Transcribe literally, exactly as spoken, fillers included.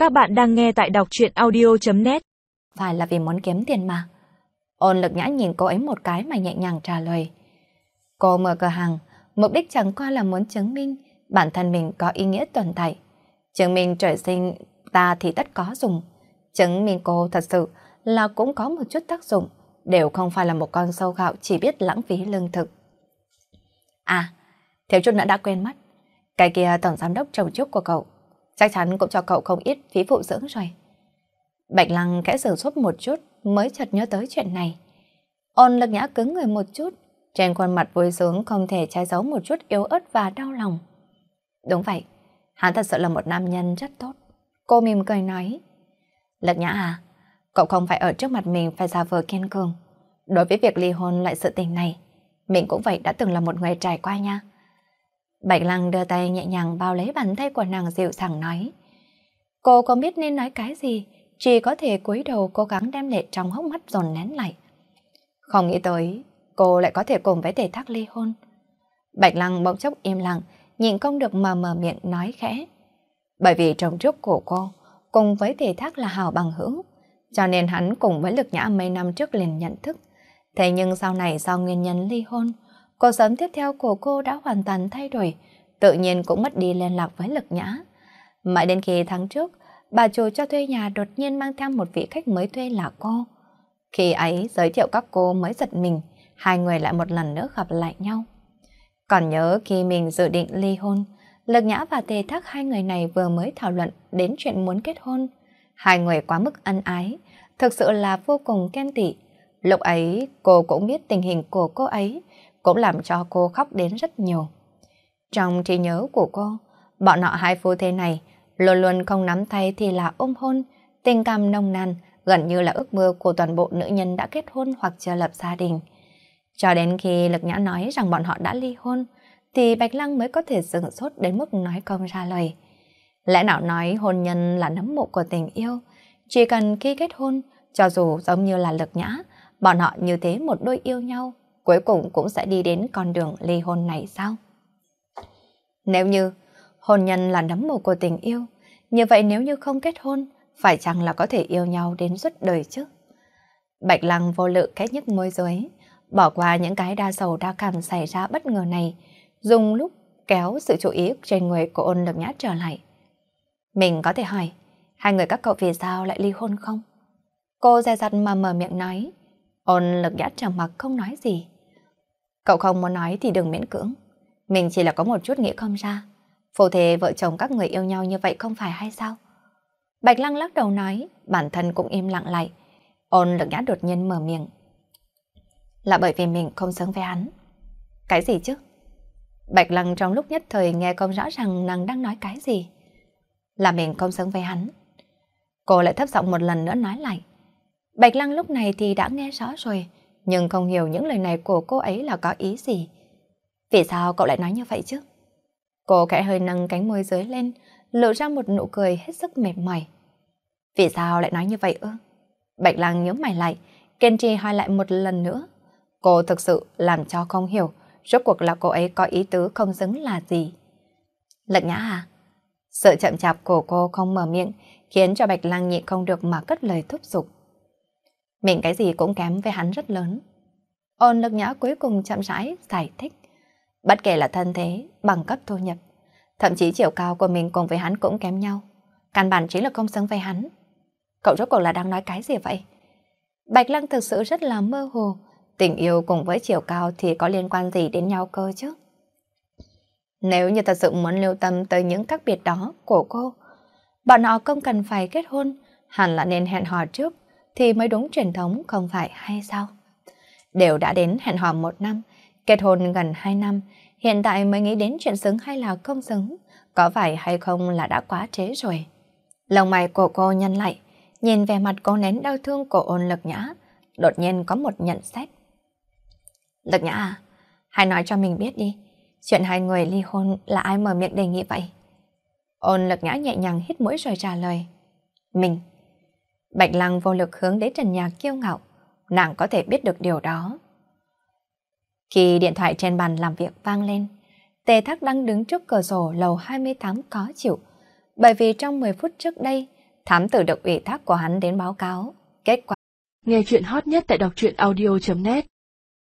Các bạn đang nghe tại đọc truyện audio chấm net. Phải là vì muốn kiếm tiền mà. Ôn Lực Nhã nhìn cô ấy một cái mà nhẹ nhàng trả lời. Cô mở cửa hàng, mục đích chẳng qua là muốn chứng minh bản thân mình có ý nghĩa tồn tại. Chứng minh trời sinh ta thì tất có dùng. Chứng minh cô thật sự là cũng có một chút tác dụng, đều không phải là một con sâu gạo chỉ biết lãng phí lương thực. À, thiếu chút nữa đã quên mất. Cái kia tổng giám đốc trồng trúc của cậu chắc chắn cũng cho cậu không ít phí phụ dưỡng rồi. Bạch Lăng kẽ sửng sốt một chút mới chợt nhớ tới chuyện này. Ôn Lực Nhã cứng người một chút, trên khuôn mặt vui sướng không thể che giấu một chút yếu ớt và đau lòng. Đúng vậy, hắn thật sự là một nam nhân rất tốt. Cô mỉm cười nói. Lực Nhã à, cậu không phải ở trước mặt mình phải giả vờ kiên cường. Đối với việc ly hôn loại sự tình này, mình cũng vậy đã từng là một người trải qua nha. Bạch Lăng đưa tay nhẹ nhàng bao lấy bàn tay của nàng dịu dàng nói. Cô không biết nên nói cái gì, chỉ có thể cúi đầu cố gắng đem lệ trong hốc mắt dồn nén lại. Không nghĩ tới, cô lại có thể cùng với Tề Thác ly hôn. Bạch Lăng bỗng chốc im lặng, nhịn không được mà mở miệng nói khẽ. Bởi vì trồng trúc của cô, cùng với Tề Thác là hảo bằng hữu, cho nên hắn cùng với Lực Nhã mấy năm trước liền nhận thức. Thế nhưng sau này do nguyên nhân ly hôn, cuộc sống tiếp theo của cô đã hoàn toàn thay đổi, tự nhiên cũng mất đi liên lạc với Lực Nhã. Mãi đến khi tháng trước, bà chủ cho thuê nhà đột nhiên mang theo một vị khách mới thuê là cô. Khi ấy giới thiệu các cô mới giật mình, hai người lại một lần nữa gặp lại nhau. Còn nhớ khi mình dự định ly hôn, Lực Nhã và Tề Thác hai người này vừa mới thảo luận đến chuyện muốn kết hôn. Hai người quá mức ân ái, thực sự là vô cùng ghen tị. Lúc ấy cô cũng biết tình hình của cô ấy, cũng làm cho cô khóc đến rất nhiều. Trong trí nhớ của cô, bọn họ hai phu thê này luôn luôn không nắm tay thì là ôm hôn, tình cảm nồng nàn, gần như là ước mơ của toàn bộ nữ nhân đã kết hôn hoặc chưa lập gia đình. Cho đến khi Lực Nhã nói rằng bọn họ đã ly hôn, thì Bạch Lăng mới có thể sửng sốt đến mức nói không ra lời. Lẽ nào nói hôn nhân là nấm mộ của tình yêu, chỉ cần khi kết hôn, cho dù giống như là Lực Nhã, bọn họ như thế một đôi yêu nhau, cuối cùng cũng sẽ đi đến con đường ly hôn này sao? Nếu như hôn nhân là nấm mồ của tình yêu, như vậy nếu như không kết hôn, phải chăng là có thể yêu nhau đến suốt đời chứ? Bạch Lăng vô lự khẽ nhếch môi dưới, bỏ qua những cái đa sầu đa cảm xảy ra bất ngờ này, dùng lúc kéo sự chú ý trên người của Ôn Lực Nhã trở lại. Mình có thể hỏi, hai người các cậu vì sao lại ly hôn không? Cô dè dặt mà mở miệng nói. Ôn Lực Nhã trầm mặc không nói gì. Cậu không muốn nói thì đừng miễn cưỡng. Mình chỉ là có một chút nghĩ không ra. Phu thê vợ chồng các người yêu nhau như vậy không phải hay sao? Bạch Lăng lắc đầu nói, bản thân cũng im lặng lại. Ôn Lực Nhã đột nhiên mở miệng. Là bởi vì mình không xứng với hắn. Cái gì chứ? Bạch Lăng trong lúc nhất thời nghe không rõ ràng nàng đang nói cái gì. Là mình không xứng với hắn. Cô lại thấp giọng một lần nữa nói lại. Bạch Lăng lúc này thì đã nghe rõ rồi, nhưng không hiểu những lời này của cô ấy là có ý gì. Vì sao cậu lại nói như vậy chứ? Cô khẽ hơi nâng cánh môi dưới lên, lộ ra một nụ cười hết sức mệt mỏi. Vì sao lại nói như vậy ư? Bạch Lăng nhíu mày lại, kiên trì hỏi lại một lần nữa. Cô thực sự làm cho không hiểu, rốt cuộc là cô ấy có ý tứ không xứng là gì. Lực Nhã à? Sự chậm chạp của cô không mở miệng, khiến cho Bạch Lăng nhịn không được mà cất lời thúc giục. Mình cái gì cũng kém với hắn rất lớn. Ôn Lực Nhã cuối cùng chậm rãi giải thích. Bất kể là thân thế, bằng cấp thu nhập, thậm chí chiều cao của mình cùng với hắn cũng kém nhau. Căn bản chính là không xứng với hắn. Cậu rốt cuộc là đang nói cái gì vậy? Bạch Lăng thực sự rất là mơ hồ. Tình yêu cùng với chiều cao thì có liên quan gì đến nhau cơ chứ? Nếu như thật sự muốn lưu tâm tới những khác biệt đó của cô, bọn họ không cần phải kết hôn, hẳn là nên hẹn hò trước thì mới đúng truyền thống không phải hay sao? Đều đã đến hẹn hò một năm, kết hôn gần hai năm, hiện tại mới nghĩ đến chuyện xứng hay là không xứng, có phải hay không là đã quá trễ rồi. Lông mày của cô nhăn lại, nhìn về mặt cô nén đau thương của Ôn Lực Nhã, đột nhiên có một nhận xét. Lực Nhã à, hãy nói cho mình biết đi, chuyện hai người ly hôn là ai mở miệng đề nghị vậy? Ôn Lực Nhã nhẹ nhàng hít mũi rồi trả lời. Mình. Bạch Lăng vô lực hướng đến trần nhà kiêu ngạo, nàng có thể biết được điều đó. Khi điện thoại trên bàn làm việc vang lên, Tề Thác đang đứng trước cửa sổ lầu hai mươi tám có chịu, bởi vì trong mười phút trước đây, Thám tử được ủy thác của hắn đến báo cáo. Kết quả. Nghe chuyện hot nhất tại đọc truyện audio chấm net